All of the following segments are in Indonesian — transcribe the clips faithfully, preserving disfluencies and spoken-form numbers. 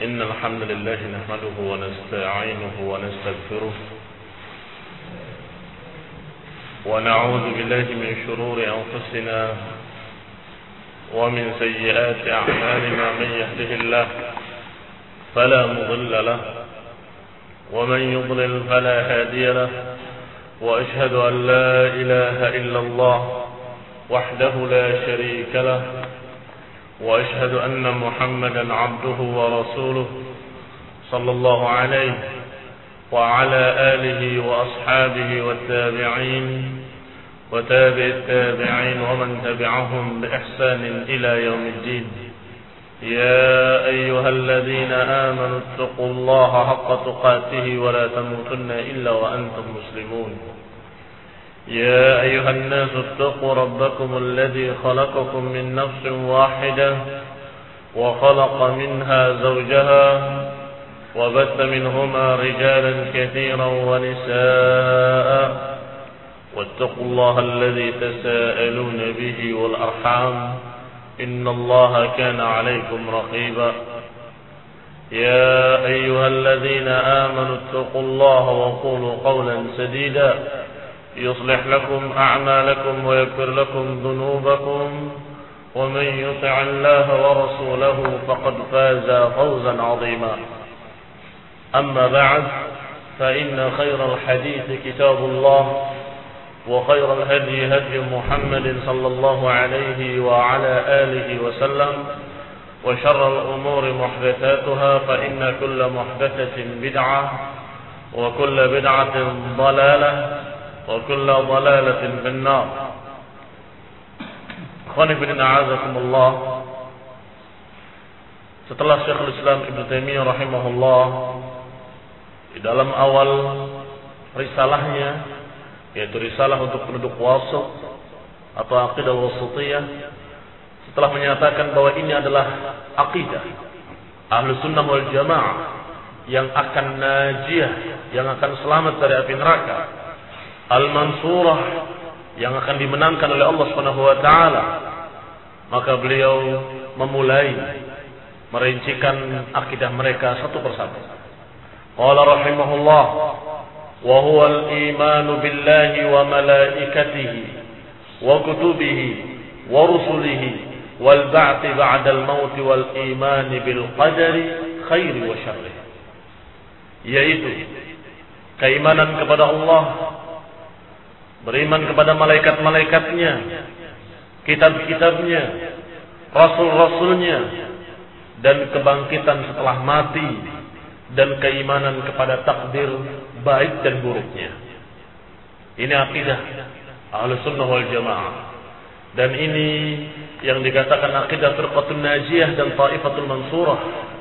إن الحمد لله نحمده ونستعينه ونستغفره ونعوذ بالله من شرور أنفسنا ومن سيئات أعمالنا. من يهده الله فلا مضل له ومن يضلل فلا هادي له، وأشهد أن لا إله إلا الله وحده لا شريك له، وأشهد أن محمدا عبده ورسوله صلى الله عليه وعلى آله وأصحابه والتابعين وتابع التابعين ومن تبعهم بإحسان إلى يوم الدين. يا أيها الذين آمنوا اتقوا الله حق تقاته ولا تموتن إلا وأنتم مسلمون. يا أيها الناس اتقوا ربكم الذي خلقكم من نفس واحدة وخلق منها زوجها وبث منهما رجالا كثيرا ونساء، واتقوا الله الذي تساءلون به والأرحام إن الله كان عليكم رقيبا. يا أيها الذين آمنوا اتقوا الله وقولوا قولا سديدا يصلح لكم أعمالكم ويغفر لكم ذنوبكم، ومن يطع الله ورسوله فقد فاز فوزا عظيما. أما بعد، فإن خير الحديث كتاب الله، وخير الهدي هدي محمد صلى الله عليه وعلى آله وسلم، وشر الأمور محدثاتها، فإن كل محدثة بدعة وكل بدعة ضلالة وكل ضلالة في النار. Ikhwani fillah, a'azakumullah. Setelah Syekhul Islam Ibnu Taimiyah rahimahullah di dalam awal risalahnya, yaitu risalah untuk penduduk wasat atau aqidah wasatiyah, setelah menyatakan bahwa ini adalah aqidah Ahlus Sunnah wal Jamaah yang akan najiyah, yang akan selamat dari api neraka, al-mansurah, yang akan dimenangkan oleh Allah Subhanahu wa taala, maka beliau memulai merincikan akidah mereka satu persatu. Qala rahimahullah: wa huwa al-iman billahi wa malaikatihi wa kutubihi wa rusulihi wal ba'thi ba'da al-maut wal iman bil qadari khairi wa syarri, yaitu keimanan kepada Allah, beriman kepada malaikat-malaikatnya, kitab-kitabnya, rasul-rasulnya, dan kebangkitan setelah mati, dan keimanan kepada takdir baik dan buruknya. Ini akidah Ahlus Sunnah wal Jamaah, dan ini yang dikatakan akidah Firqatun Najiyah dan Taifatul Mansurah.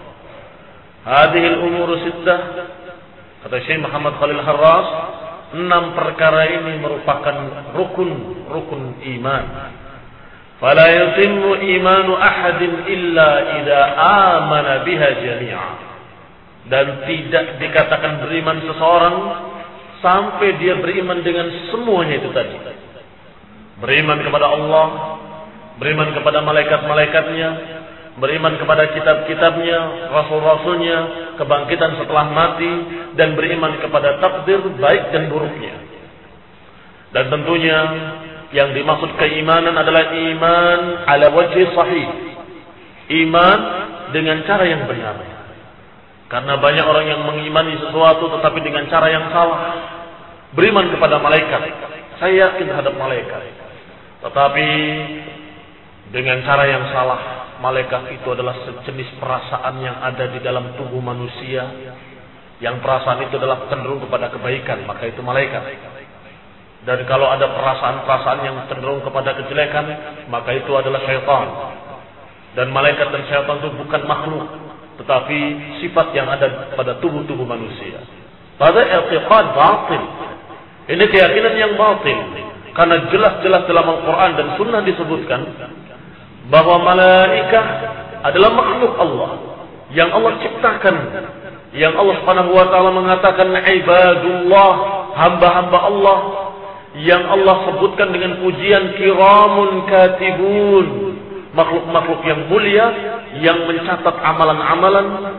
Hadhil umuru sittah, kata Syekh Muhammad Khalil Harras, enam perkara ini merupakan rukun-rukun iman. Fala yatimmu imanu ahadin illa idza amana biha jami'a. Dan tidak dikatakan beriman seseorang sampai dia beriman dengan semuanya itu tadi. Beriman kepada Allah, beriman kepada malaikat-malaikatnya, beriman kepada kitab-kitabnya, rasul-rasulnya, kebangkitan setelah mati, dan beriman kepada takdir baik dan buruknya. Dan tentunya yang dimaksud keimanan adalah iman ala wajhi sahih, iman dengan cara yang benar. Karena banyak orang yang mengimani sesuatu tetapi dengan cara yang salah. Beriman kepada malaikat, saya yakin terhadap malaikat, tetapi dengan cara yang salah. Malaikat itu adalah sejenis perasaan yang ada di dalam tubuh manusia, yang perasaan itu adalah cenderung kepada kebaikan, maka itu malaikat. Dan kalau ada perasaan-perasaan yang cenderung kepada kejelekan, maka itu adalah syaitan. Dan malaikat dan syaitan itu bukan makhluk, tetapi sifat yang ada pada tubuh-tubuh manusia. Pada i'tiqad batil. Ini keyakinan yang batil. Karena jelas-jelas dalam Al-Quran dan Sunnah disebutkan bahwa malaikat adalah makhluk Allah yang Allah ciptakan, yang Allah Subhanahu wa taala mengatakan ibadullah, hamba-hamba Allah, yang Allah sebutkan dengan pujian kiramun katibun, makhluk-makhluk yang mulia yang mencatat amalan-amalan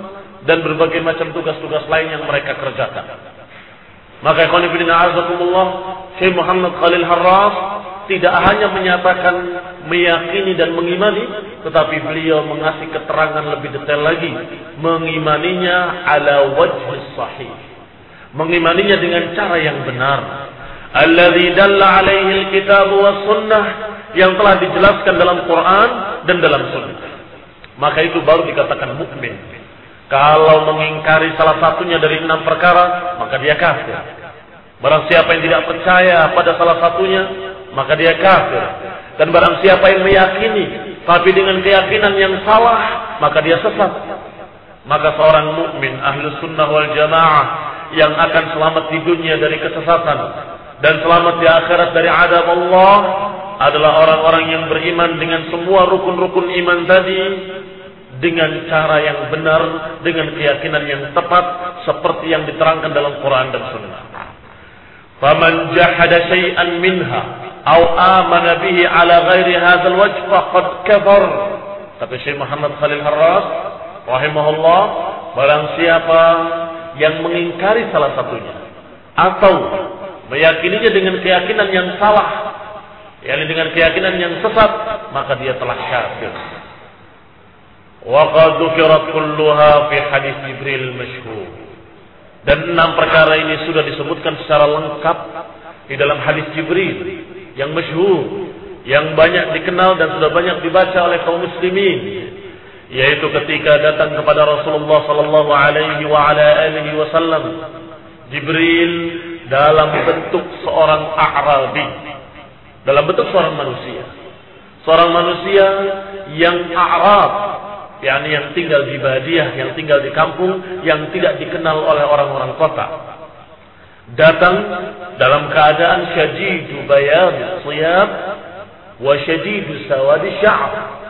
dan berbagai macam tugas-tugas lain yang mereka kerjakan. Maka ikhwan fillah azakumullah, Syekh Muhammad Khalil Harras tidak hanya menyatakan meyakini dan mengimani, tetapi beliau mengasih keterangan lebih detail lagi, mengimaninya ala wajhi sahih, mengimaninya dengan cara yang benar, alladzi dalla alaihi alkitab was sunnah, yang telah dijelaskan dalam Quran dan dalam sunnah. Maka itu baru dikatakan mukmin. Kalau mengingkari salah satunya dari enam perkara, maka dia kafir. Barang siapa yang tidak percaya pada salah satunya, maka dia kafir. Dan barang siapa yang meyakini tapi dengan keyakinan yang salah, maka dia sesat. Maka seorang mukmin ahlus sunnah wal jamaah yang akan selamat di dunia dari kesesatan dan selamat di akhirat dari azab Allah adalah orang-orang yang beriman dengan semua rukun-rukun iman tadi dengan cara yang benar, dengan keyakinan yang tepat seperti yang diterangkan dalam Quran dan Sunnah. Faman jahada syai'an minha aw amana bihi ala ghairi hadzal wajh faqad kafar. Kata Syekh Muhammad Khalil Harras rahimahullah, barang siapa yang mengingkari salah satunya atau meyakininya dengan keyakinan yang salah, yakni dengan keyakinan yang sesat, maka dia telah kafir. Wa qad dzukirat kulluha fi hadis Jibril masyhur. Dan enam perkara ini sudah disebutkan secara lengkap di dalam hadis Jibril yang masyhur, yang banyak dikenal dan sudah banyak dibaca oleh kaum muslimin, yaitu ketika datang kepada Rasulullah sallallahu alaihi wa ala alihi wasallam Jibril dalam bentuk seorang A'rabi, dalam bentuk seorang manusia, seorang manusia yang A'rab, yakni yang tinggal di badiah, yang tinggal di kampung, yang tidak dikenal oleh orang-orang kota. Datang dalam keadaan syadidu bayad siyab wa syadidu sawadi sya'ab.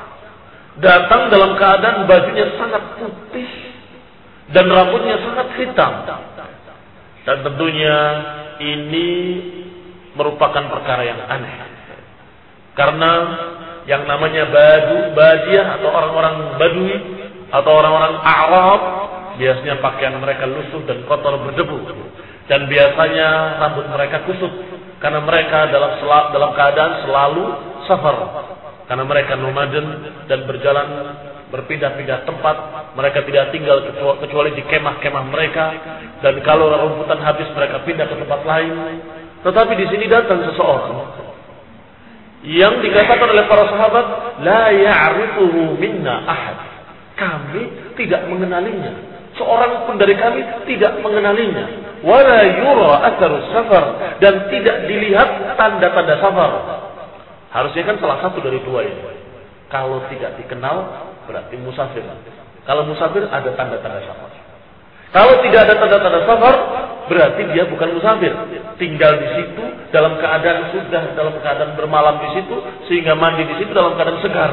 Datang dalam keadaan bajunya sangat putih dan rambutnya sangat hitam. Dan tentunya ini merupakan perkara yang aneh. Karena yang namanya badu, badiah atau orang-orang Badui atau orang-orang Arab, biasanya pakaian mereka lusuh dan kotor berdebu, dan biasanya rambut mereka kusut karena mereka dalam dalam keadaan selalu safar, karena mereka nomaden dan berjalan berpindah-pindah tempat. Mereka tidak tinggal kecuali di kemah-kemah mereka, dan kalau rumputan habis mereka pindah ke tempat lain. Tetapi di sini datang seseorang yang dikatakan oleh para sahabat, la ya'rifuhu minna ahad. Kami tidak mengenalinya. Seorang pun dari kami tidak mengenalinya. Wala yura atharu safar, dan tidak dilihat tanda-tanda safar. Harusnya kan salah satu dari dua ini. Kalau tidak dikenal berarti musafir. Kalau musafir ada tanda-tanda safar. Kalau tidak ada tanda-tanda safar, berarti dia bukan musafir. Tinggal di situ dalam keadaan sudah dalam keadaan bermalam di situ, sehingga mandi di situ dalam keadaan segar.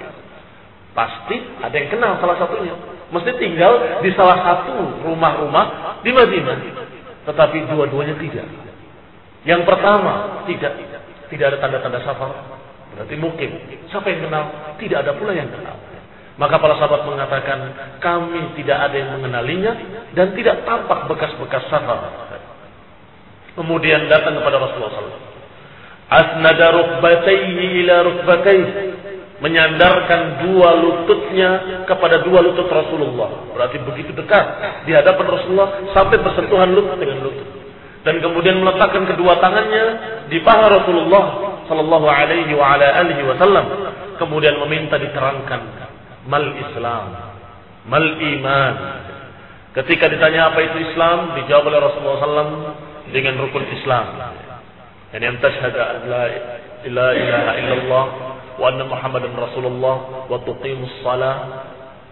Pasti ada yang kenal salah satunya. Mesti tinggal di salah satu rumah-rumah di Madinah. Tetapi dua-duanya tidak. Yang pertama tidak tidak ada tanda-tanda safar, berarti mungkin. Siapa yang kenal? Tidak ada pula yang kenal. Maka para sahabat mengatakan, kami tidak ada yang mengenalinya dan tidak tampak bekas-bekas safar. Kemudian datang kepada Rasulullah sallallahu alaihi wasallam. Asnada rukbatayhi ila rukbatayhi, menyandarkan dua lututnya kepada dua lutut Rasulullah. Berarti begitu dekat di hadapan Rasulullah sampai bersentuhan lutut dengan lutut. Dan kemudian meletakkan kedua tangannya di paha Rasulullah sallallahu alaihi wa ala alihi wasallam. Kemudian meminta diterangkan mal Islam, mal iman. Ketika ditanya apa itu Islam, dijawab oleh Rasulullah sallallahu alaihi wasallam dengan rukun Islam, yani an tashhadu an la ilaha illallah wa anna Muhammadan Rasulullah wa tuqimus shalah.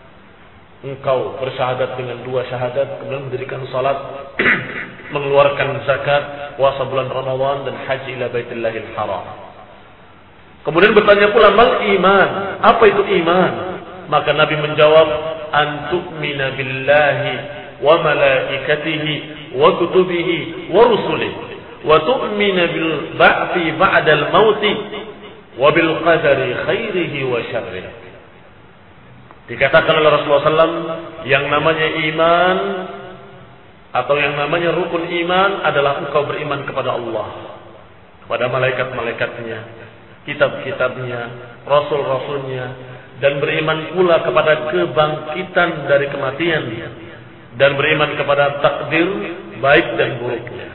Engkau bersyahadat dengan dua syahadat, kemudian mendirikan salat, mengeluarkan zakat, puasa bulan Ramadan, dan haji ila Baitillahil Haram. Kemudian bertanya pula mal iman, apa itu iman? Maka Nabi menjawab, an tu'mina billahi wa malaikatihi wa kutubihi wa rusulihi wa tu'mina bil ba'thi ba'dal mauti wa bil qadari khairihi wa syarrihi. Dikatakan oleh Rasulullah shallallahu alaihi wasallam, yang namanya iman atau yang namanya rukun iman adalah engkau beriman kepada Allah, kepada malaikat-malaikatnya, kitab-kitabnya, rasul-rasulnya, dan beriman pula kepada kebangkitan dari kematian, dan beriman kepada takdir baik dan buruknya.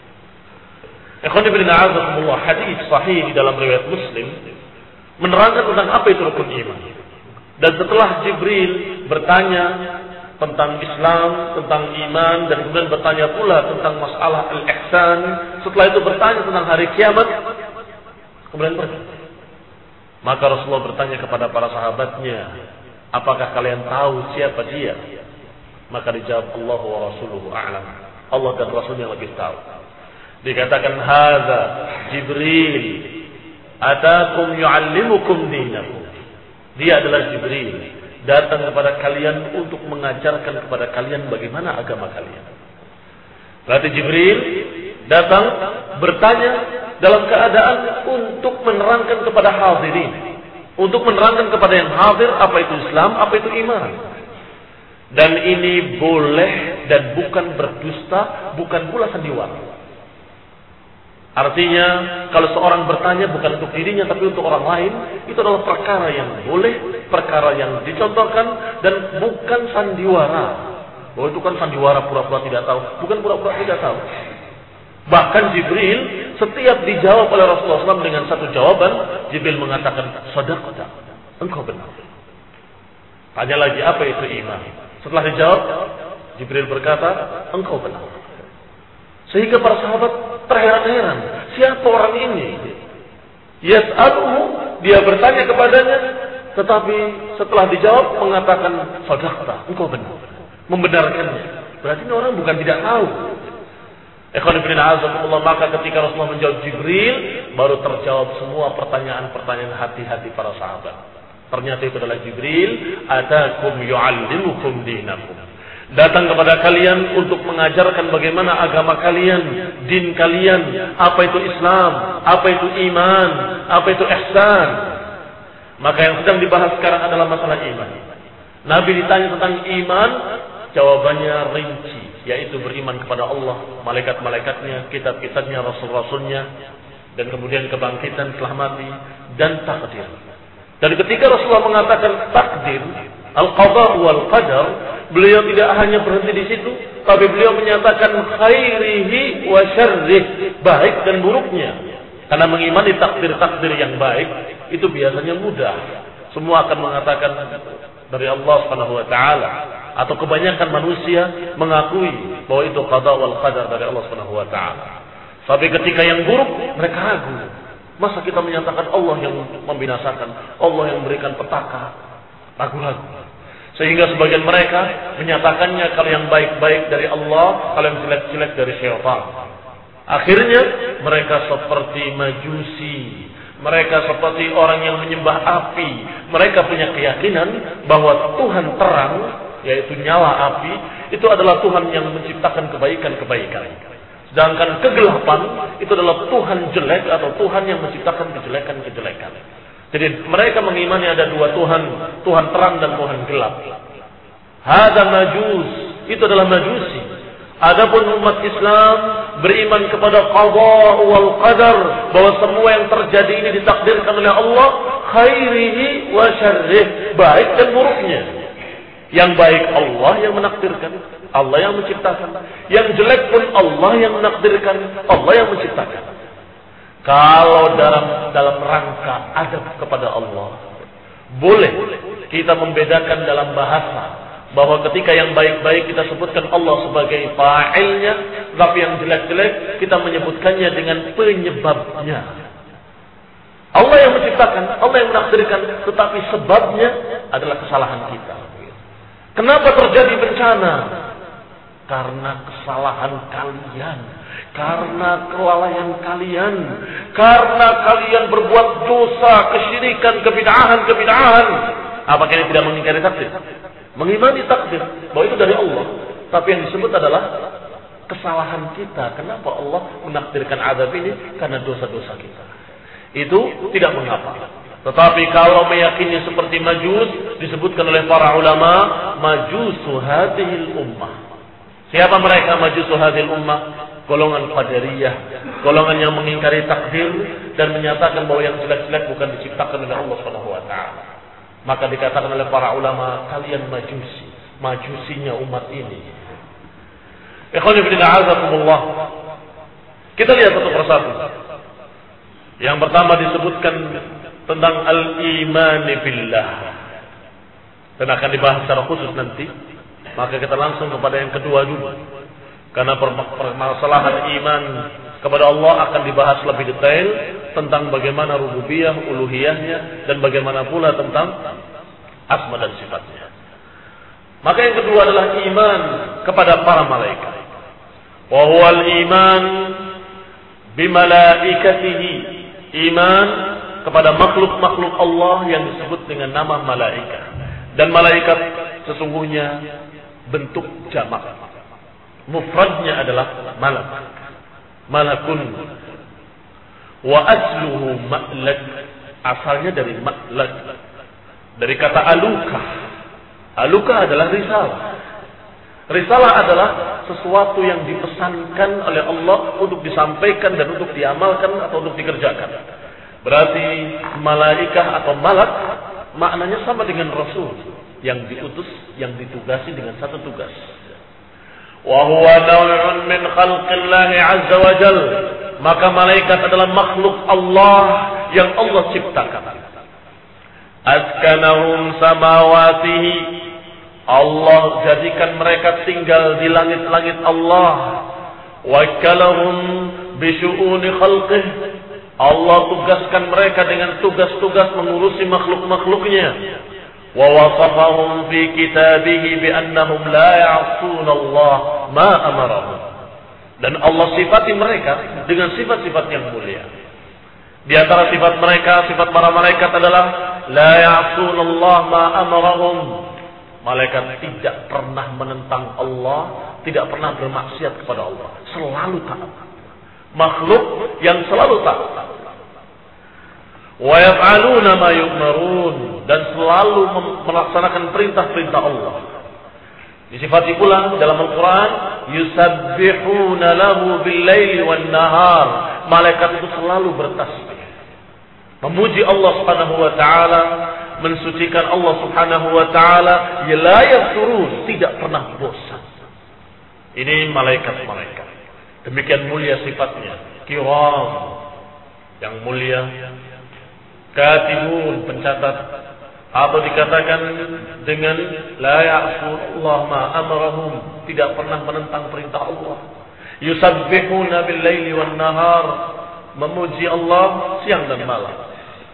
Ikhwan fillah a'azakumullah, hadis sahih di dalam riwayat Muslim menerangkan tentang apa itu rukun iman. Dan setelah Jibril bertanya tentang Islam, tentang iman, dan kemudian bertanya pula tentang masalah al-ihsan, setelah itu bertanya tentang hari kiamat, kemudian pergi. Maka Rasulullah bertanya kepada para sahabatnya, apakah kalian tahu siapa dia? Maka dijawab, Allah wa rasuluhu a'lam. Allah dan Rasulnya lebih tahu. Dikatakan, hadza Jibril atakum yu'allimukum dinakum. Dia adalah Jibril, datang kepada kalian untuk mengajarkan kepada kalian bagaimana agama kalian. Berarti Jibril datang bertanya dalam keadaan untuk menerangkan kepada hadirin, untuk menerangkan kepada yang hadir apa itu Islam, apa itu iman. Dan ini boleh dan bukan berdusta, bukan pula sandiwara. Artinya, kalau seorang bertanya bukan untuk dirinya tapi untuk orang lain, itu adalah perkara yang boleh, perkara yang dicontohkan, dan bukan sandiwara. Bahwa itu kan sandiwara pura-pura tidak tahu, bukan pura-pura tidak tahu. Bahkan Jibril setiap dijawab oleh Rasulullah shallallahu alaihi wasallam dengan satu jawaban, Jibril mengatakan, shadaqta, engkau benar. Tanya lagi, apa itu iman? Setelah dijawab, Jibril berkata, engkau benar. Sehingga para sahabat terheran-heran, siapa orang ini? Yas'aluhu, dia bertanya kepadanya, tetapi setelah dijawab mengatakan, shadaqta, engkau benar, membenarkannya. Berarti ini orang bukan tidak tahu. Ikhwan fillah a'azakumullah, maka ketika Rasulullah menjawab Jibril, baru terjawab semua pertanyaan-pertanyaan hati-hati para sahabat. Ternyata itu adalah Jibril, atakum yu'allimukum dinakum. Datang kepada kalian untuk mengajarkan bagaimana agama kalian, din kalian, apa itu Islam, apa itu iman, apa itu ihsan. Maka yang sedang dibahas sekarang adalah masalah iman. Nabi ditanya tentang iman, jawabannya rinci, yaitu beriman kepada Allah, malaikat-malaikatnya, kitab-kitabnya, rasul-rasulnya, dan kemudian kebangkitan setelah mati, dan takdir. Dan ketika Rasulullah mengatakan takdir, al-qada wal qadar, beliau tidak hanya berhenti di situ, tapi beliau menyatakan khairihi wa syarrih, baik dan buruknya. Karena mengimani takdir-takdir yang baik itu biasanya mudah. Semua akan mengatakan dari Allah Subhanahu wa taala, atau kebanyakan manusia mengakui bahwa itu qada wal qadar dari Allah Subhanahu wa taala. Tapi ketika yang buruk, mereka ragu. Masa kita menyatakan Allah yang membinasakan, Allah yang memberikan petaka? Ragu-ragu. Sehingga sebagian mereka menyatakannya kalau yang baik-baik dari Allah, kalau yang jelek-jelek dari syaitan. Akhirnya mereka seperti majusi, mereka seperti orang yang menyembah api. Mereka punya keyakinan bahwa Tuhan terang, yaitu nyala api, itu adalah Tuhan yang menciptakan kebaikan-kebaikan. Sedangkan kegelapan itu adalah Tuhan jelek atau Tuhan yang menciptakan kejelekan-kejelekan. Jadi mereka mengimani ada dua Tuhan, Tuhan terang dan Tuhan gelap. Hada majus, itu adalah majusi. Adapun umat Islam beriman kepada qada wal qadar, bahwa semua yang terjadi ini ditakdirkan oleh Allah, khairihi wa syarrih, baik dan buruknya. Yang baik Allah yang menakdirkan, Allah yang menciptakan. Yang jelek pun Allah yang menakdirkan, Allah yang menciptakan. Kalau dalam dalam rangka adab kepada Allah, boleh kita membedakan dalam bahasa bahwa ketika yang baik-baik kita sebutkan Allah sebagai fa'ilnya, tapi yang jelek-jelek kita menyebutkannya dengan penyebabnya. Allah yang menciptakan, Allah yang menakdirkan, tetapi sebabnya adalah kesalahan kita. Kenapa terjadi bencana? Karena kesalahan kalian, karena kelalaian kalian, karena kalian berbuat dosa, kesyirikan, kebid'ahan, kebid'ahan. Apakah ini tidak mengingkari takdir? Mengimani takdir bahwa itu dari Allah, tapi yang disebut adalah kesalahan kita. Kenapa Allah menakdirkan azab ini? Karena dosa-dosa kita. Itu tidak mengapa. Tetapi kalau meyakini seperti majus, disebutkan oleh para ulama, majusu hadhil ummah. Siapa mereka majusu hadhil ummah? Golongan Qadariyah, golongan yang mengingkari takdir dan menyatakan bahwa yang jelek-jelek bukan diciptakan oleh Allah Subhanahu wa taala. Maka dikatakan oleh para ulama, kalian majusi, majusinya umat ini. Ikhwan fillah azakumullah. Kita lihat satu persatu. Yang pertama disebutkan tentang al-iman billah. Dan akan dibahas secara khusus nanti. Maka kita langsung kepada yang kedua dulu. Karena permasalahan iman kepada Allah akan dibahas lebih detail tentang bagaimana rububiyah, uluhiyahnya, dan bagaimana pula tentang asma dan sifatnya. Maka yang kedua adalah iman kepada para malaikat. Wa huwal iman bimalaikatihi. Iman kepada makhluk-makhluk Allah yang disebut dengan nama malaikat. Dan malaikat sesungguhnya bentuk jamak. Mufradnya adalah malak. Malakun. Wa asluhu ma'lak. Asalnya dari ma'lak. Dari kata aluka. Aluka adalah risalah. Risalah adalah sesuatu yang dipesankan oleh Allah untuk disampaikan dan untuk diamalkan atau untuk dikerjakan. Berarti malaikah atau malak maknanya sama dengan rasul yang diutus, yang ditugasi dengan satu tugas. Wa huwa naw'un min khalqillahi 'azza wa jal. Maka malaikat adalah makhluk Allah yang Allah ciptakan. Askanahum samawatihi. Allah jadikan mereka tinggal di langit-langit Allah. Wakkalahum bisyu'uni khalqih. Allah tugaskan mereka dengan tugas-tugas mengurusi makhluk-makhluknya. Wa wasafahum fi kitabihi bi annahum la ya'suna Allah ma amarahum. Dan Allah sifati mereka dengan sifat-sifat yang mulia. Di antara sifat mereka, sifat para malaikat adalah la ya'suna Allah ma amarahum. Malaikat tidak pernah menentang Allah, tidak pernah bermaksiat kepada Allah, selalu taat. Makhluk yang selalu taat. Wa yaf'aluna ma yu'marun, dan selalu melaksanakan perintah-perintah Allah. Disifati pula dalam Al-Quran, yusabbihuna lahu bil-laili wan-nahar. Malaikat itu selalu bertasbih, memuji Allah Subhanahu wa taala, mensucikan Allah Subhanahu wa taala, la yafturun, tidak pernah bosan. Ini malaikat-malaikat. Demikian mulia sifatnya, kiram, yang mulia, katibun, pencatat, atau dikatakan dengan la ya'sun Allah ma amarahum, tidak pernah menentang perintah Allah. Yusabbihuna bil-laili wan-nahar, memuji Allah siang dan malam.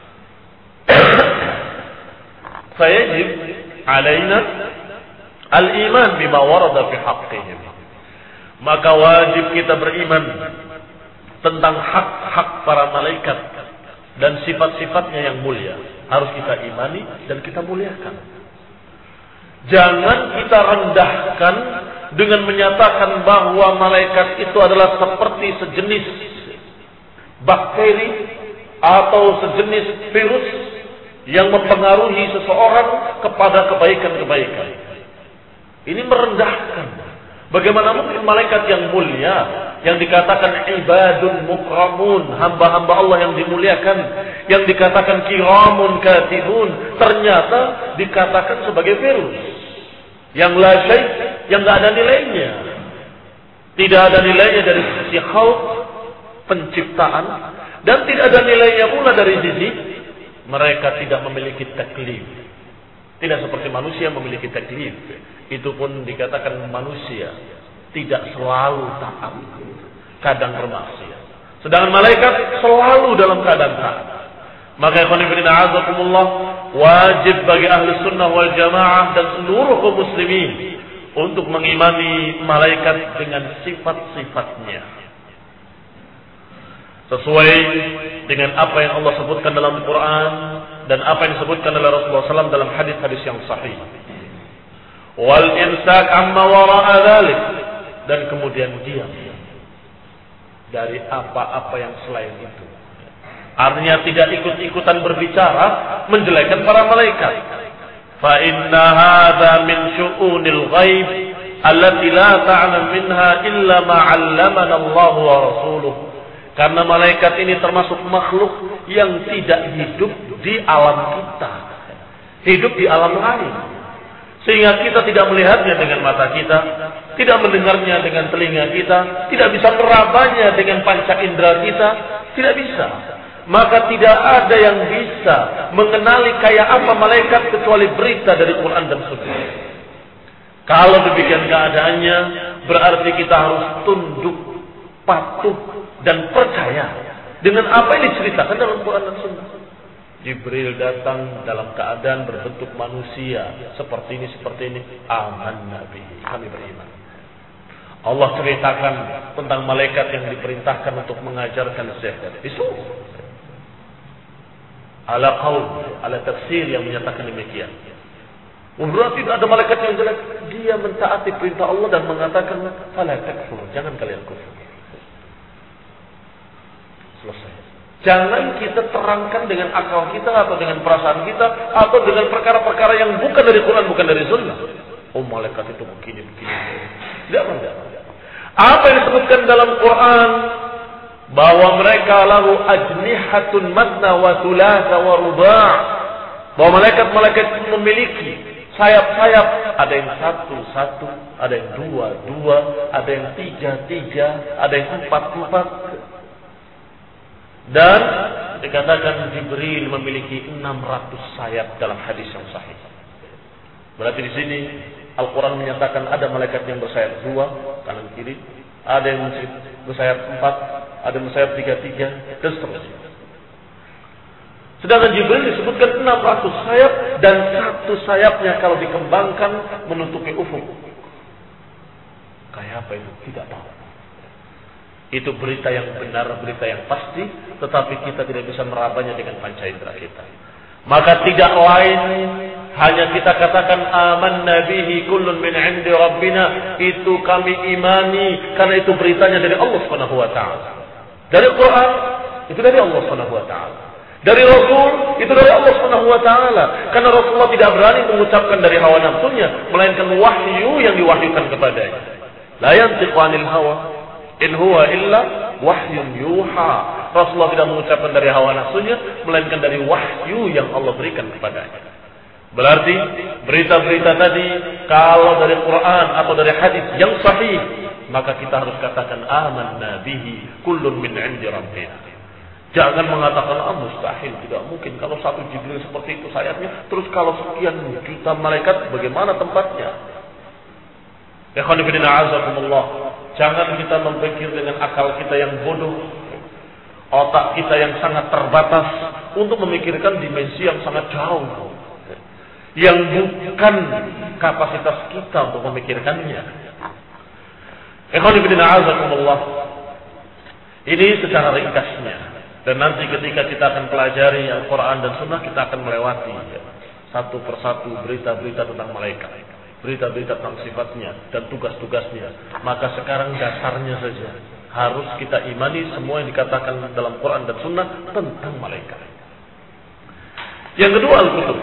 Fayajib alaina al-iman bima warada fi haqqihim. Maka wajib kita beriman tentang hak-hak para malaikat dan sifat-sifatnya yang mulia. Harus kita imani dan kita muliakan. Jangan kita rendahkan dengan menyatakan bahwa malaikat itu adalah seperti sejenis bakteri atau sejenis virus yang mempengaruhi seseorang kepada kebaikan-kebaikan. Ini merendahkan. Bagaimana mungkin malaikat yang mulia, yang dikatakan ibadun mukramun, hamba-hamba Allah yang dimuliakan, yang dikatakan kiramun katibun, ternyata dikatakan sebagai virus yang la syai', yang tidak ada nilainya. Tidak ada nilainya dari sisi khalq, penciptaan, dan tidak ada nilainya pula dari sisi mereka tidak memiliki taklif. Tidak seperti manusia memiliki taklif. Itu pun dikatakan manusia tidak selalu taat, kadang bermaksiat. Sedangkan malaikat selalu dalam keadaan taat. Maka ikhwan fillah azakumullah, wajib bagi ahli sunnah wal jamaah dan seluruh kaum muslimin untuk mengimani malaikat dengan sifat-sifatnya sesuai dengan apa yang Allah sebutkan dalam Al-Quran dan apa yang disebutkan oleh Rasulullah shallallahu alaihi wasallam dalam hadis-hadis yang sahih. Wal imsak amma wara'a dzalik, dan kemudian diam dari apa-apa yang selain itu. Artinya tidak ikut-ikutan berbicara menjelekkan para malaikat. Fa inna hadza min syu'unil ghaib allati la ta'lam minha illa ma 'allamana Allah wa rasuluh. Karena malaikat ini termasuk makhluk yang tidak hidup di alam kita. Hidup di alam lain. Sehingga kita tidak melihatnya dengan mata kita, tidak mendengarnya dengan telinga kita, tidak bisa merabanya dengan panca indera kita, tidak bisa. Maka tidak ada yang bisa mengenali kayak apa malaikat kecuali berita dari Quran dan Sunnah. Kalau demikian keadaannya, berarti kita harus tunduk, patuh, dan percaya dengan apa yang diceritakan dalam Quran dan Sunnah. Jibril datang dalam keadaan berbentuk manusia, seperti ini, seperti ini. Aman Nabi, kami beriman. Allah ceritakan tentang malaikat yang diperintahkan untuk mengajarkan sihir. Itu ala qaul, ala tafsir yang menyatakan demikian. Berarti ada malaikat yang jelek, dia mentaati perintah Allah dan mengatakan fala takfur, jangan kalian kufur. Selesai. Jangan kita terangkan dengan akal kita atau dengan perasaan kita atau dengan perkara-perkara yang bukan dari Quran, bukan dari Sunnah. Oh, malaikat itu begini begini. Tidak tidak. Apa yang disebutkan dalam Quran bahwa mereka lahu ajnihatun matna wa thulatha wa ruba'. Bahwa malaikat-malaikat itu memiliki sayap-sayap, ada yang satu-satu, ada yang dua-dua, ada yang tiga-tiga, ada yang empat-empat. Dan dikatakan Jibril memiliki enam ratus sayap dalam hadis yang sahih. Berarti di sini Al-Quran menyatakan ada malaikat yang bersayap dua, kanan kiri, ada yang bersayap empat, ada yang bersayap tiga-tiga, dan seterusnya. Sedangkan Jibril disebutkan enam ratus sayap dan satu sayapnya kalau dikembangkan menutupi ufuk. Kayak apa itu? Tidak tahu. Itu berita yang benar, berita yang pasti, tetapi kita tidak bisa merabanya dengan panca indera kita. Maka tidak lain hanya kita katakan amanna bihi kullun min 'indi rabbina, itu kami imani karena itu beritanya dari Allah Subhanahu wa taala. Dari Quran itu dari Allah Subhanahu wa taala. Dari Rasul itu dari Allah Subhanahu wa taala. Karena Rasulullah tidak berani mengucapkan dari hawa nafsunya, melainkan wahyu yang diwahyukan kepadanya. La yantiqu 'anil hawa in huwa illa wahyun yuha. Rasulullah tidak mengucapkan dari hawa nafsunya, melainkan dari wahyu yang Allah berikan kepadanya. Berarti berita-berita tadi kalau dari Quran atau dari hadis yang sahih, maka kita harus katakan amanna bihi kullun min 'indi rabbina. Jangan mengatakan ah, mustahil, tidak mungkin kalau satu Jibril seperti itu sayapnya, terus kalau sekian juta malaikat bagaimana tempatnya? Ikhwan fillah a'azakumullah. Jangan kita berpikir dengan akal kita yang bodoh, otak kita yang sangat terbatas untuk memikirkan dimensi yang sangat jauh, yang bukan kapasitas kita untuk memikirkannya. Ikhwan fillah a'azakumullah. Ini secara ringkasnya. Dan nanti ketika kita akan pelajari Al-Quran dan Sunnah, kita akan melewati satu persatu berita-berita tentang malaikat, berita-berita tentang sifatnya dan tugas-tugasnya. Maka sekarang dasarnya saja harus kita imani semua yang dikatakan dalam Quran dan Sunnah tentang malaikat. Yang kedua, Al-Kutub,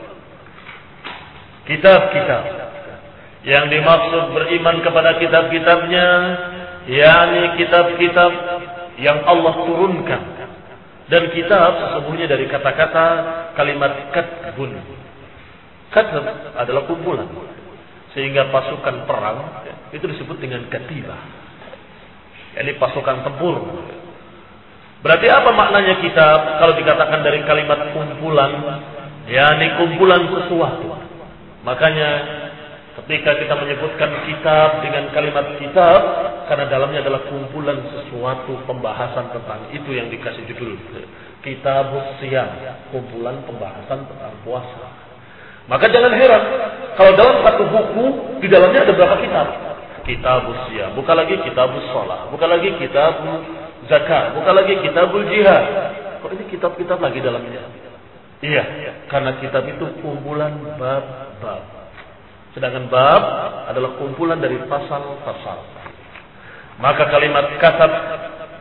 kitab-kitab. Yang dimaksud beriman kepada kitab-kitabnya, yakni kitab-kitab yang Allah turunkan. Dan kitab sesungguhnya dari kata-kata kalimat katbun. Katb adalah kumpulan. Sehingga pasukan perang itu disebut dengan katibah. Ini pasukan tempur. Berarti apa maknanya kitab? Kalau dikatakan dari kalimat kumpulan, yakni kumpulan sesuatu. Makanya ketika kita menyebutkan kitab dengan kalimat kitab, karena dalamnya adalah kumpulan sesuatu pembahasan tentang itu yang dikasih judul Kitabus Siyam, kumpulan pembahasan tentang puasa. Maka jangan heran kalau dalam satu buku di dalamnya ada berapa kitab? Kitabus Siyam, bukan lagi Kitabus Shalah, bukan lagi Kitabul Zakat, bukan lagi Kitabul Jihad. Kok ini kitab-kitab lagi dalamnya? Iya, karena kitab itu kumpulan bab-bab. Sedangkan bab adalah kumpulan dari pasal-pasal. Maka kalimat katab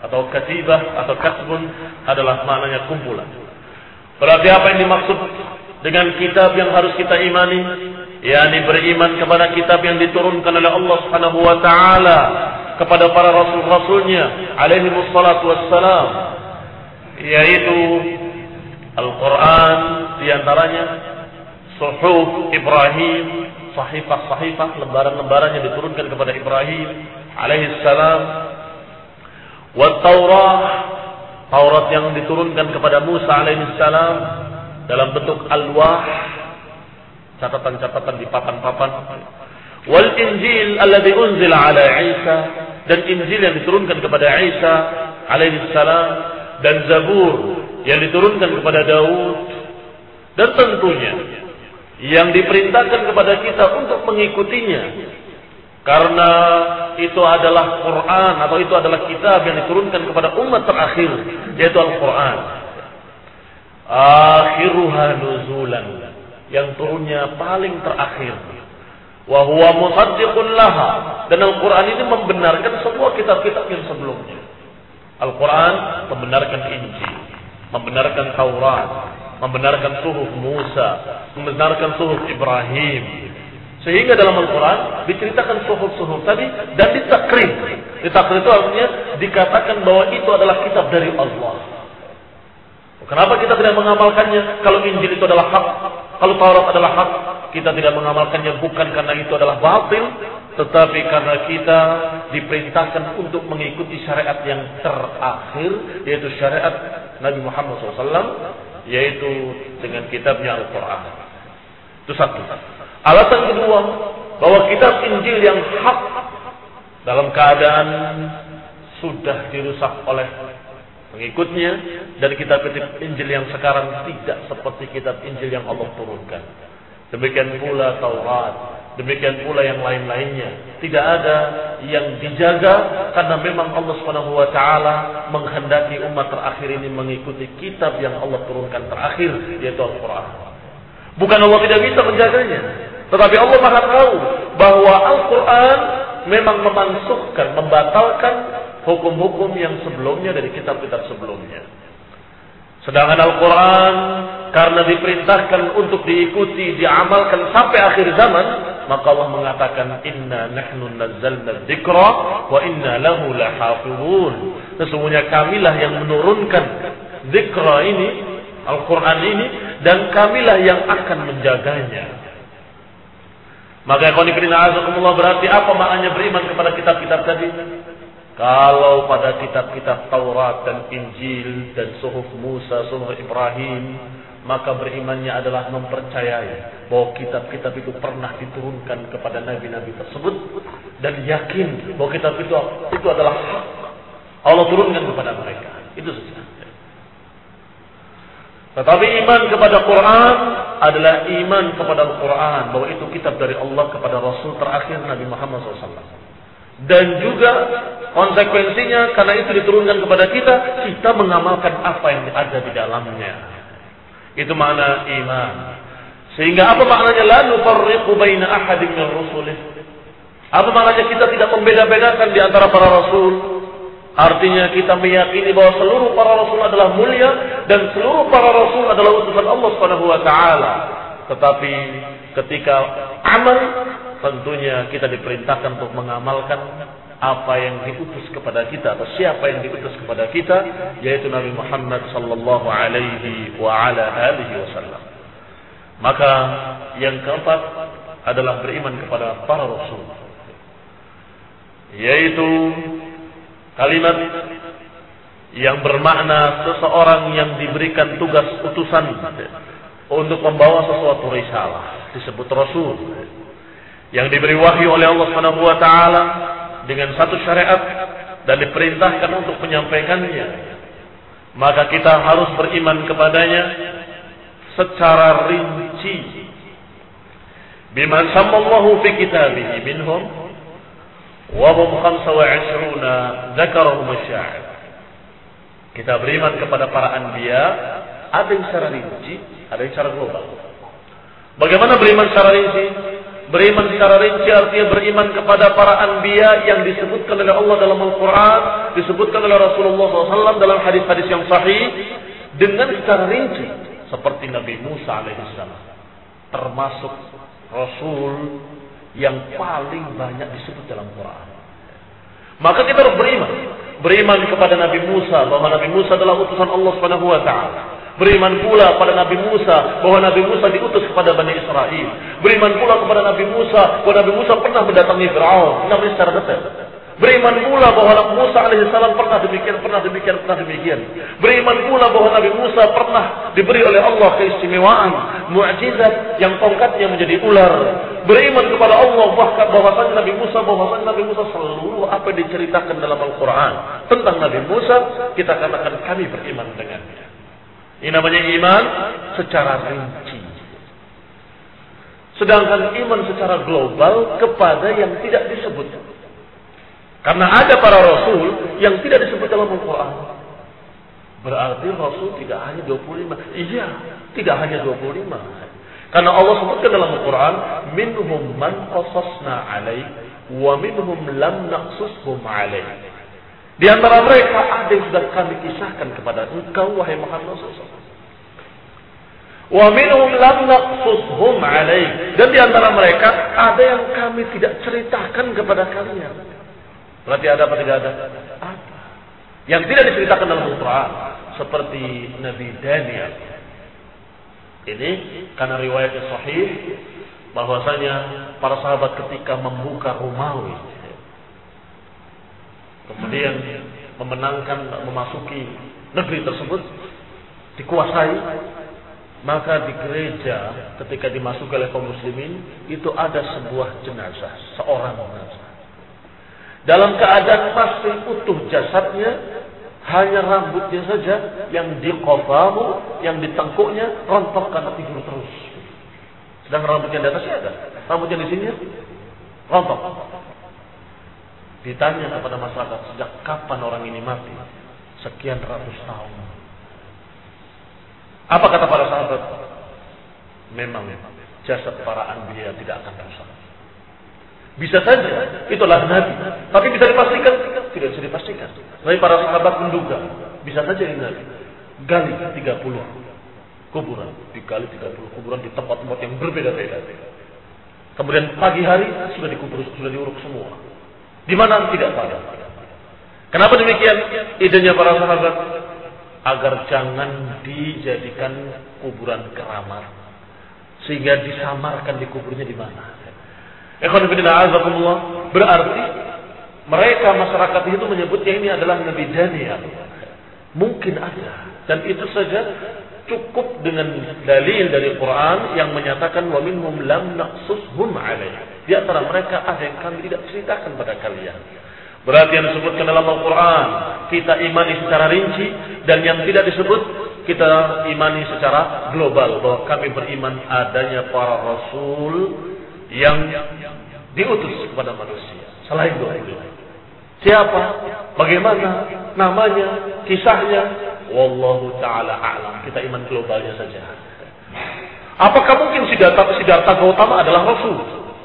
atau katibah atau kasbun adalah maknanya kumpulan. Berarti apa yang dimaksud dengan kitab yang harus kita imani? yakni beriman kepada kitab yang diturunkan oleh Allah Subhanahu wa taala kepada para rasul-rasulnya alaihi wassalatu wassalam, yaitu Al-Qur'an, di antaranya Suhuf Ibrahim, sahifah-sahifah, lembaran-lembaran yang diturunkan kepada Ibrahim alaihi salam, wa Taurah, Taurat yang diturunkan kepada Musa alaihi salam dalam bentuk alwah, catatan-catatan di papan-papan, wal Injil alladzi unzila ala Isa, dan Injil yang diturunkan kepada Isa alaihi salam, dan Zabur yang diturunkan kepada Daud, dan tentunya yang diperintahkan kepada kita untuk mengikutinya karena itu adalah Quran atau itu adalah kitab yang diturunkan kepada umat terakhir, yaitu Al-Quran. Akhiruha nuzulan, yang turunnya paling terakhir. Wa huwa musaddiqun laha, dan Al-Quran ini membenarkan semua kitab-kitab yang sebelumnya. Al-Quran membenarkan Injil, membenarkan Taurat, membenarkan suhuf Musa, membenarkan suhuf Ibrahim. Sehingga dalam Al-Quran diceritakan suhuf-suhuf tadi dan ditakrir. Ditakrir itu artinya dikatakan bahwa itu adalah kitab dari Allah. Kenapa kita tidak mengamalkannya? Kalau Injil itu adalah hak, kalau Taurat adalah hak, kita tidak mengamalkannya bukan karena itu adalah batil, tetapi karena kita diperintahkan untuk mengikuti syariat yang terakhir, yaitu syariat Nabi Muhammad shallallahu alaihi wasallam, yaitu dengan kitabnya Al-Quran. Itu satu. Alasan kedua, bahwa kitab Injil yang hak dalam keadaan sudah dirusak oleh pengikutnya, dan kitab-kitab Injil yang sekarang tidak seperti kitab Injil yang Allah turunkan. Demikian pula Taurat, demikian pula yang lain-lainnya. Tidak ada yang dijaga karena memang Allah Subhanahu wa taala menghendaki umat terakhir ini mengikuti kitab yang Allah turunkan terakhir, yaitu Al-Qur'an. Bukan Allah tidak bisa menjaganya, tetapi Allah Maha tahu bahwa Al-Qur'an memang memansuhkan, membatalkan hukum-hukum yang sebelumnya dari kitab-kitab sebelumnya. Sedangkan Al-Quran karena diperintahkan untuk diikuti, diamalkan sampai akhir zaman, maka Allah mengatakan inna nahnu nazzalna dzikra wa inna lahu lahafizun. Sesungguhnya kamilah yang menurunkan dzikra ini, Al-Quran ini, dan kamilah yang akan menjaganya. Maka ikhwan fillah azakumullah, berarti apa maknanya beriman kepada kitab-kitab tadi? Kalau pada kitab-kitab Taurat dan Injil dan suhuf Musa, suhuf Ibrahim, maka berimannya adalah mempercayai bahwa kitab-kitab itu pernah diturunkan kepada nabi-nabi tersebut, dan yakin bahwa kitab itu itu adalah hak, Allah turunkan kepada mereka. Itu saja. Tetapi iman kepada Quran adalah iman kepada Al-Quran, bahwa itu kitab dari Allah kepada Rasul terakhir Nabi Muhammad shallallahu alaihi wasallam. Dan juga konsekuensinya karena itu diturunkan kepada kita, kita mengamalkan apa yang ada di dalamnya. Itu makna iman. Sehingga apa maknanya la nufarriqu baina ahadin min rusulih? Apa maknanya kita tidak membeda-bedakan di antara para rasul? Artinya kita meyakini bahwa seluruh para rasul adalah mulia dan seluruh para rasul adalah utusan Allah Subhanahu wa taala. Tetapi ketika amal, tentunya kita diperintahkan untuk mengamalkan apa yang diutus kepada kita atau siapa yang diutus kepada kita, yaitu Nabi Muhammad sallallahu alaihi wa ala alihi wasallam. Maka yang keempat adalah beriman kepada para rasul, yaitu kalimat yang bermakna seseorang yang diberikan tugas utusan untuk membawa sesuatu risalah, disebut rasul, yang diberi wahyu oleh Allah Subhanahu wa taala dengan satu syariat dan diperintahkan untuk menyampaikannya. Maka kita harus beriman kepadanya secara rinci. Bima sammallahu fi kitabihi minhum wa hum khamsa wa ishruna dzakarahum asy-sya'ir. Kita beriman kepada para anbiya, ada yang secara rinci, ada yang secara global. Bagaimana beriman secara rinci? Beriman secara rinci artinya beriman kepada para anbiya yang disebutkan oleh Allah dalam Al-Quran, disebutkan oleh Rasulullah shallallahu alaihi wasallam dalam hadis-hadis yang sahih, dengan secara rinci. Seperti Nabi Musa alaihissalam, termasuk Rasul yang paling banyak disebut dalam Quran. Maka kita harus beriman. Beriman kepada Nabi Musa, bahwa Nabi Musa adalah utusan Allah subhanahu wa ta'ala. Beriman pula pada Nabi Musa bahwa Nabi Musa diutus kepada Bani Israel. Beriman pula kepada Nabi Musa bahwa Nabi Musa pernah mendatangi Fir'aun. Namanya secara detail. Beriman pula bahwa Nabi Musa alaihissalam pernah demikian, pernah demikian, pernah demikian. Beriman pula bahwa Nabi Musa pernah diberi oleh Allah keistimewaan, mukjizat yang tongkatnya menjadi ular. Beriman kepada Allah bahkan bahwasanya Nabi Musa, bahwasanya Nabi Musa seluruh apa yang diceritakan dalam Al-Quran tentang Nabi Musa, kita katakan kami beriman dengannya. Ini namanya iman secara rinci. Sedangkan iman secara global kepada yang tidak disebut. Karena ada para rasul yang tidak disebut dalam Al-Quran. Berarti rasul tidak hanya dua puluh lima. Iya, tidak hanya dua puluh lima. Karena Allah sebutkan dalam Al-Quran, minhum man qasasna alaik wa minhum lam naqsushum alaik. Di antara mereka ada yang sudah kami kisahkan kepada engkau wahai Muhammad shallallahu alaihi wasallam. Wa minhum lam naqsushum alaik. Dan di antara mereka ada yang kami tidak ceritakan kepada kalian. Berarti ada apa tidak ada? Ada. Yang tidak diceritakan dalam Al-Quran, seperti Nabi Daniel. Ini karena riwayatnya sahih bahwasanya para sahabat ketika membuka Romawi, kemudian memenangkan memasuki negeri tersebut, dikuasai, maka di gereja ketika dimasuki oleh kaum muslimin itu ada sebuah jenazah, seorang jenazah. Dalam keadaan masih utuh jasadnya, hanya rambutnya saja yang di qafahu, yang di tengkuknya rontok karena tidur terus. Sedang rambutnya di atasnya ada, rambutnya di sini rontok. Ditanya kepada masyarakat, sejak kapan orang ini mati? Sekian ratus tahun. Apa kata para sahabat? Memang jasad para anbiya tidak akan rusak. Bisa saja itulah Nabi, tapi bisa dipastikan? Tidak bisa dipastikan. Tapi para sahabat menduga bisa saja ini Nabi. Gali tiga puluh kuburan, digali tiga puluh kuburan di tempat-tempat yang berbeda-beda. Kemudian pagi hari sudah dikubur, sudah diuruk semua. Di mana tidak tahu. Kenapa demikian? Idenya para sahabat agar jangan dijadikan kuburan keramat, sehingga disamarkan di kuburnya di mana. Ikhwan fillah azakumullah, berarti mereka masyarakat itu menyebutnya ini adalah Nabi Daniel. Mungkin ada, dan itu saja cukup dengan dalil dari Quran yang menyatakan wa minhum lam naqsushum alaih. Di antara mereka ada yang kami tidak ceritakan pada kalian. Berarti yang disebutkan dalam Al-Quran kita imani secara rinci, dan yang tidak disebut kita imani secara global, bahwa kami beriman adanya para rasul yang diutus kepada manusia selain dua puluh lima. Siapa? Bagaimana? Namanya? Kisahnya? Wallahu ta'ala a'lam. Kita iman globalnya saja. Apakah mungkin Siddhartha Siddhartha Gautama adalah rasul?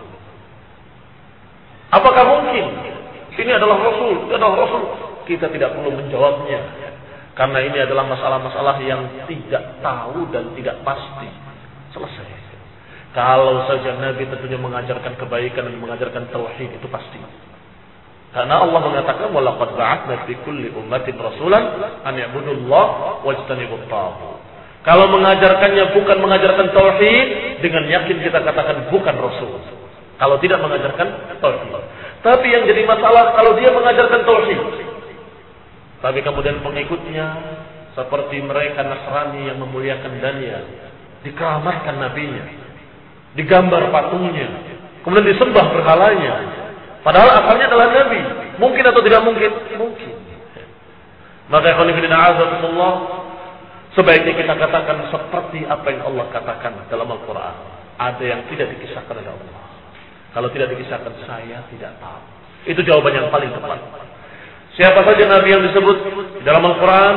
Apakah mungkin ini adalah rasul? Ini adalah rasul? Kita tidak perlu menjawabnya, karena ini adalah masalah-masalah yang tidak tahu dan tidak pasti. Selesai. Kalau saja Nabi tentunya mengajarkan kebaikan dan mengajarkan tauhid, itu pasti. Karena Allah mengatakan walaqad ba'atsna fi kulli ummatin rasulan an ya'budullaha wajtanibut taghut. Kalau mengajarkannya bukan mengajarkan tauhid, dengan yakin kita katakan bukan rasul. Kalau tidak mengajarkan tauhid. Tapi yang jadi masalah kalau dia mengajarkan tauhid, tapi kemudian pengikutnya seperti mereka Nasrani yang memuliakan Daniel, dikeramatkan nabinya, digambar patungnya, kemudian disembah berhalanya, padahal asalnya adalah Nabi. Mungkin atau tidak mungkin? Mungkin. Maka ikhwan fillah a'azakumullah, sebaiknya kita katakan seperti apa yang Allah katakan dalam Al-Quran. Ada yang tidak dikisahkan oleh Allah. Kalau tidak dikisahkan, saya tidak tahu. Itu jawaban yang paling tepat. Siapa saja Nabi yang disebut dalam Al-Quran,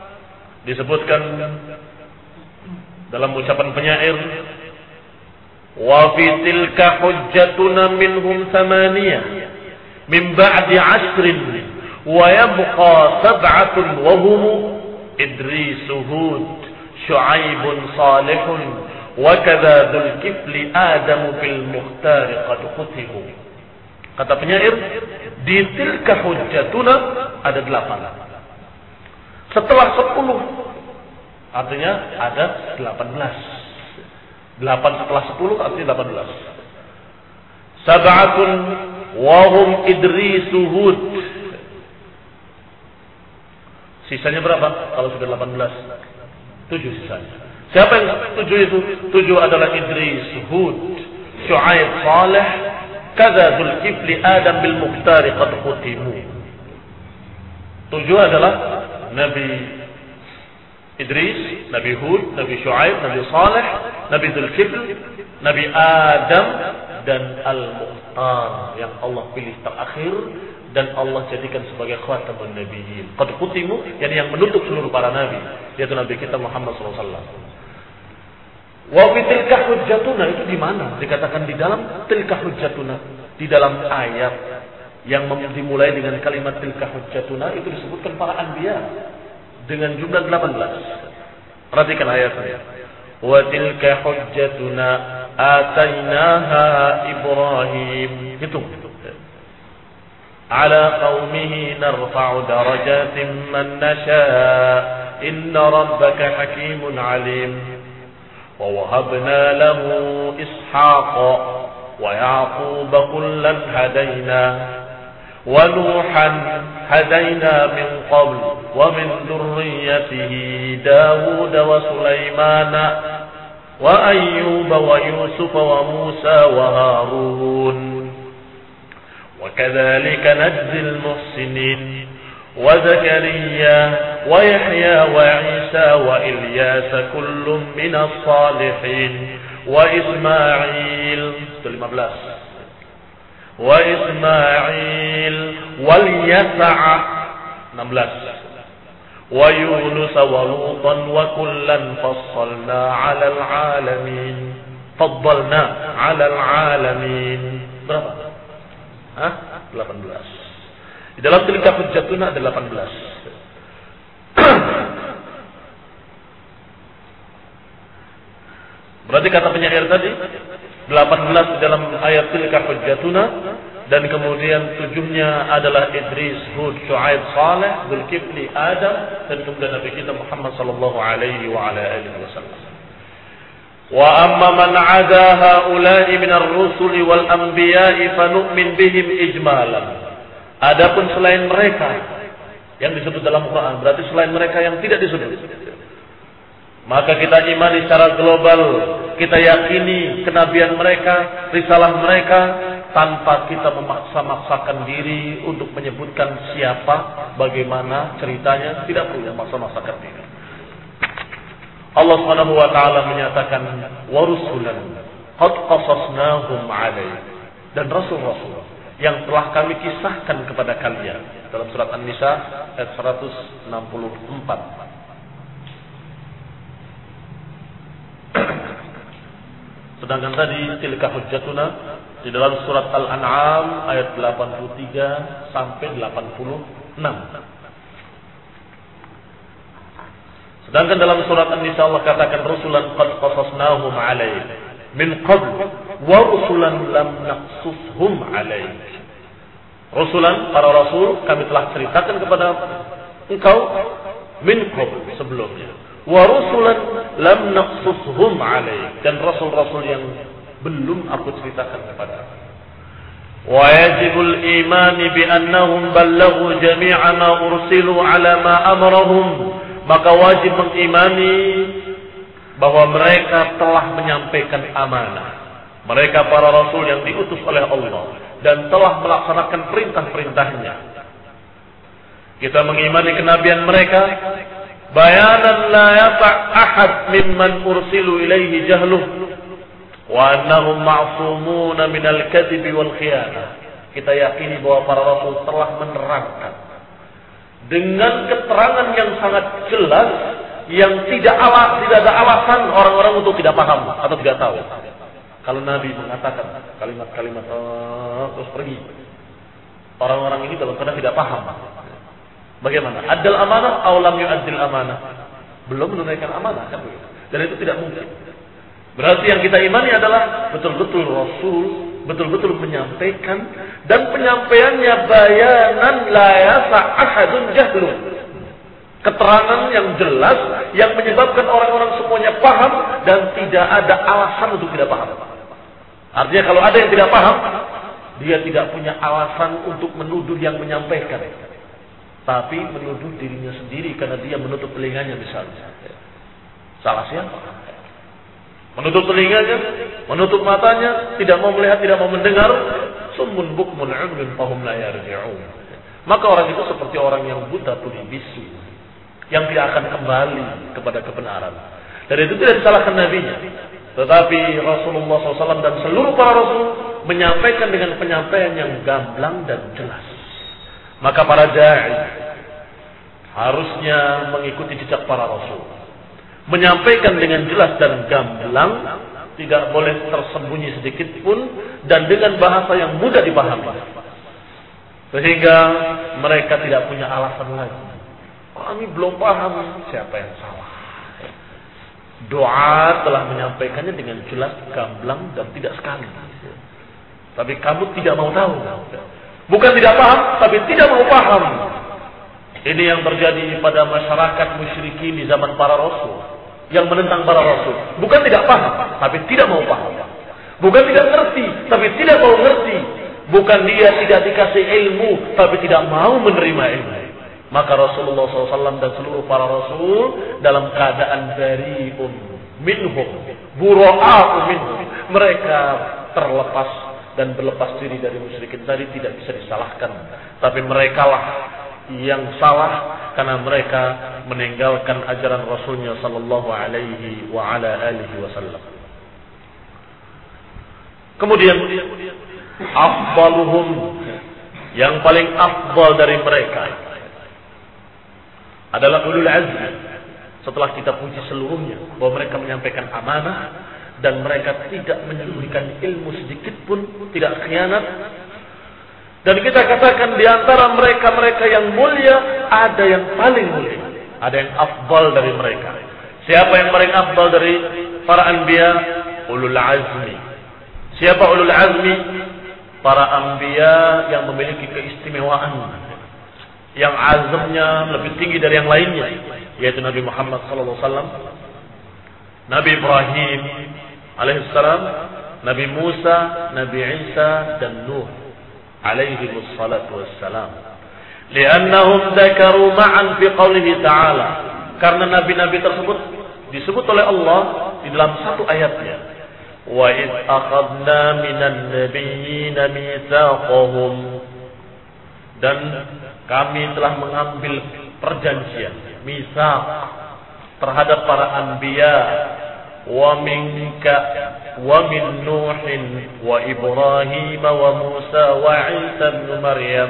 disebutkan dalam ucapan penyair, Wa fi tilka hujjatuna minhum thamaniyah min ba'di ashrin wa yabqa sab'atun wa hum Idris, Hud, Shu'aib, Salih wa kadza dzul kifli Adam fil mukhtar qad khutibu. Kata penyair, di tilka hujjatuna ada delapan. Setelah sepuluh, artinya ada delapan belas. Delapan setelah sepuluh artinya delapan belas. Sab'atun wa hum Idris, Hud. Sisanya berapa? Kalau sudah delapan belas, tujuh sisanya. Siapa yang tujuh itu? Tujuh adalah Idris, Hud, Shu'aib, Salih, kadza Dzulkifli, Adam bil Mukhtar qad khutimu. Tujuh adalah Nabi Idris, Nabi Hud, Nabi Shu'aib, Nabi Salih, Nabi Dzulkifli, Nabi Adam, dan Al-Mukhtar yang Allah pilih terakhir dan Allah jadikan sebagai khatamun nabiyyin. Qad khutimu, yakni yang menutup seluruh para nabi, yaitu Nabi kita Muhammad sallallahu alaihi wasallam. Wa fi tilka hujjatuna, itu di mana? Dikatakan di dalam tilka hujjatuna, di dalam ayat yang dimulai dengan kalimat tilka hujjatuna itu disebutkan para anbiya dengan jumlah delapan belas. Perhatikan ayatnya. Wa tilka hujjatuna atainaha Ibrahim. Hitung. Ala qaumihi narfa'u darajatin man nasha' inna rabbaka hakimun alim. Wa wahabna lahu Ishaqa wa Yaquba kullan hadaina wa Nuhan hadaina min qabl wa min dhurriyyatihi Dawud wa Sulaimana wa Ayyub wa Yusuf wa Musa wa Harun. وكذلك نجزي المحسنين وزكريا ويحيى وعيسى وإلياس كل من الصالحين وإسماعيل lima belas وإسماعيل واليسع enam belas ويونس ولوطا وكلا فضلنا على العالمين فضلنا على العالمين. Berapa? Hah? delapan belas. Di dalam tilka hujjatuna ada delapan belas. Berarti kata penyair tadi delapan belas di dalam ayat tilka hujjatuna, dan kemudian tujuhnya adalah Idris, Hud, Shu'aib, Saleh, Dzulkifli, Adam, dan kemudian Nabi kita Muhammad sallallahu alaihi wa ala alihi wasallam. Wa amma man 'ada haula'i minar rusuli wal anbiya'i fanu'min bihim ijmalan. Adapun selain mereka yang disebut dalam Quran, berarti selain mereka yang tidak disebut, maka kita imani secara global, kita yakini kenabian mereka, risalah mereka, tanpa kita memaksa-maksakan diri untuk menyebutkan siapa, bagaimana ceritanya, tidak perlu memaksa-maksakan diri. Allah Subhanahu wa taala menyatakan wa rusulan qad qasasnahum 'alaik, dan rasul-rasul yang telah kami kisahkan kepada kalian dalam surat An-Nisa ayat seratus enam puluh empat. Sedangkan tadi tilka hujjatuna di dalam surat Al-An'am ayat delapan puluh tiga sampai delapan puluh enam. Sedangkan dalam surat An-Nisa Allah katakan rusulan qad qasasnahum 'alaik min qabl wa rusulan lam naqsushum 'alaik. Rusulan, para rasul kami telah ceritakan kepada engkau min qabl, sebelumnya. Wa rusulan lam naqsushum 'alaik, dan rasul-rasul yang belum aku ceritakan kepada engkau. Wa yajibul iman bi annahum ballaghu jami'a ma ursilu 'ala ma amarahum. Maka wajib mengimani bahwa mereka telah menyampaikan amanah. Mereka para rasul yang diutus oleh Allah dan telah melaksanakan perintah-perintahnya. Kita mengimani kenabian mereka, bayanan la yata' ahad mimman ursilu ilaihi jahluh wa annahum ma'sumuna minal kadhibi wal khiyanah. Kita yakini bahwa para rasul telah menerangkan dengan keterangan yang sangat jelas, yang tidak alas, tidak ada alasan orang-orang untuk tidak paham atau tidak tahu. Kalau Nabi mengatakan kalimat-kalimat oh, terus pergi, orang-orang ini dalam keadaan tidak paham. Bagaimana? Adil amanah atau lam yu'addil amanah? Belum menunaikan amanah kan? Dan itu tidak mungkin. Berarti yang kita imani adalah betul-betul Rasul, betul-betul menyampaikan, dan penyampaiannya bayanan la yasa ahadun jahlun. Keterangan yang jelas yang menyebabkan orang-orang semuanya paham dan tidak ada alasan untuk tidak paham. Artinya kalau ada yang tidak paham, dia tidak punya alasan untuk menuduh yang menyampaikan, tapi menuduh dirinya sendiri karena dia menutup telinganya misalnya. Salah siapa? Menutup telinganya, menutup matanya, tidak mau melihat, tidak mau mendengar. Summun bukmun umyun fahum la yarji'un. Maka orang itu seperti orang yang buta tuli bisu, yang tidak akan kembali kepada kebenaran. Dan itu tidak disalahkan nabinya, tetapi Rasulullah shallallahu alaihi wasallam dan seluruh para rasul menyampaikan dengan penyampaian yang gamblang dan jelas. Maka para da'i harusnya mengikuti jejak para rasul, menyampaikan dengan jelas dan gamblang, tidak boleh tersembunyi sedikit pun, dan dengan bahasa yang mudah dipahami, sehingga mereka tidak punya alasan lagi. Kami belum paham, siapa yang salah? Doa telah menyampaikannya dengan jelas, gamblang, dan tidak sekali. Tapi kamu tidak mau tahu. Bukan tidak paham, tapi tidak mau paham. Ini yang terjadi pada masyarakat musyrikin di zaman para rasul, yang menentang para rasul. Bukan tidak paham, tapi tidak mau paham. Bukan tidak ngerti, tapi tidak mau ngerti. Bukan dia tidak dikasih ilmu, tapi tidak mau menerima ilmu. Maka Rasulullah shallallahu alaihi wasallam dan seluruh para rasul dalam keadaan bari'un minhum, bura'a'u minhum. Mereka terlepas dan berlepas diri dari musyrikin tadi, tidak bisa disalahkan. Tapi merekalah yang salah karena mereka meninggalkan ajaran Rasulnya sallallahu alaihi wa ala alihi wasallam. Kemudian afdaluhum, yang paling afdal dari mereka adalah ulul azmi. Setelah kita puji seluruhnya bahwa mereka menyampaikan amanah dan mereka tidak menyembunyikan ilmu sedikit pun, tidak khianat. Dan kita katakan di antara mereka-mereka yang mulia ada yang paling mulia, ada yang afdal dari mereka. Siapa yang paling afdal dari para anbiya? Ulul azmi. Siapa ulul azmi? Para anbiya yang memiliki keistimewaan, yang azamnya lebih tinggi dari yang lainnya, yaitu Nabi Muhammad sallallahu alaihi wasallam, Nabi Ibrahim alaihissalam, Nabi Musa, Nabi Isa, dan Nuh alaihi wassalatu wassalam. Liannahum dzakaru ma'an fi qoulihi ta'ala. Karena nabi-nabi tersebut disebut oleh Allah di dalam satu ayatnya. Wa id akhadna minan nabiyyin mitsaqahum. Dan kami telah mengambil perjanjian, mitsaq, terhadap para anbiya, wa minka wa min Nuhin wa Ibrahim wa Musa wa Isa bin Maryam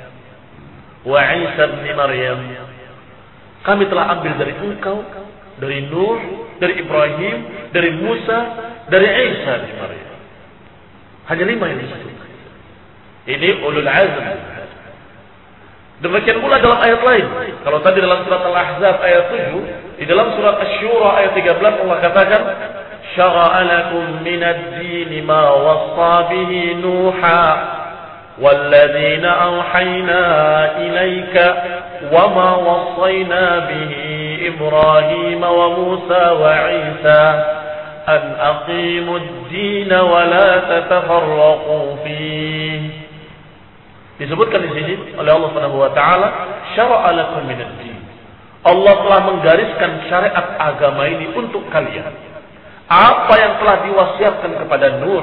wa Isa bin Maryam. Kami telah ambil dari engkau, dari Nuh, dari Ibrahim, dari Musa, dari Isa bin Maryam. Hanya lima yang disebut. Ini ulul azm. Demikian pula dalam ayat lain. Kalau tadi dalam surat Al-Ahzab ayat tujuh, di dalam surat Asy-Syura ayat tiga belas Allah katakan, "Syara'a lakum minad dini ma wassa bihi Nuha walladzina awhayna ilaika wa ma wassayna bihi Ibrahim wa Musa wa Isa an aqimud din wa la tatafarraqu fihi." Disebutkan di sini oleh Allah Subhanahu wa taala, syara'a lakum minad din. Allah telah menggariskan syariat agama ini untuk kalian. Apa yang telah diwasiatkan kepada Nuh,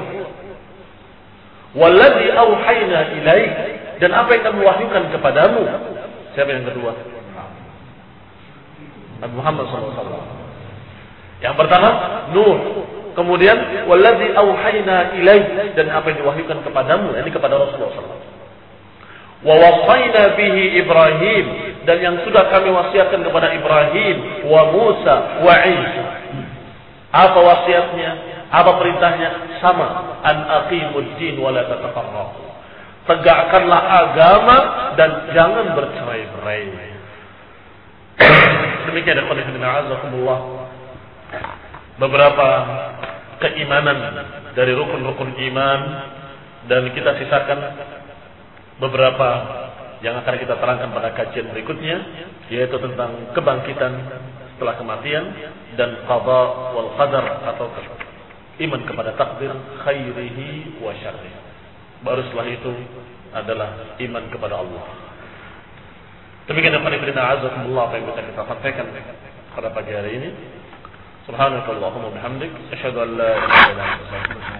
wallazi auhayna ilaik, dan apa yang kami wahyukan kepadamu. Siapa yang kedua? Nabi Muhammad sallallahu alaihi wasallam. Yang pertama Nuh, kemudian wallazi auhayna ilaik, dan apa yang diwahyukan kepadamu, ini kepada Rasulullah sallallahu alaihi wasallam. Wa wasaina bihi Ibrahim, dan yang sudah kami wasiatkan kepada Ibrahim, wa Musa, wa Isa. Apa wasiatnya? Apa perintahnya? Sama, an aqimud din wa la tatafarraqu. Tegakkanlah agama dan jangan bercerai-berai. Demikian ikhwan fillah azakumullah. Beberapa keimanan dari rukun-rukun iman, dan kita sisakan beberapa yang akan kita terangkan pada kajian berikutnya, yaitu tentang kebangkitan setelah kematian dan qada wal qadar atau iman kepada takdir khairihi wa syarrihi. Baru setelah itu adalah iman kepada Allah. Demikian yang paling azakumullah apa yang bisa kita sampaikan pada pagi hari ini. Subhanakallahumma bihamdik asyhadu an la ilaha illa anta astaghfiruka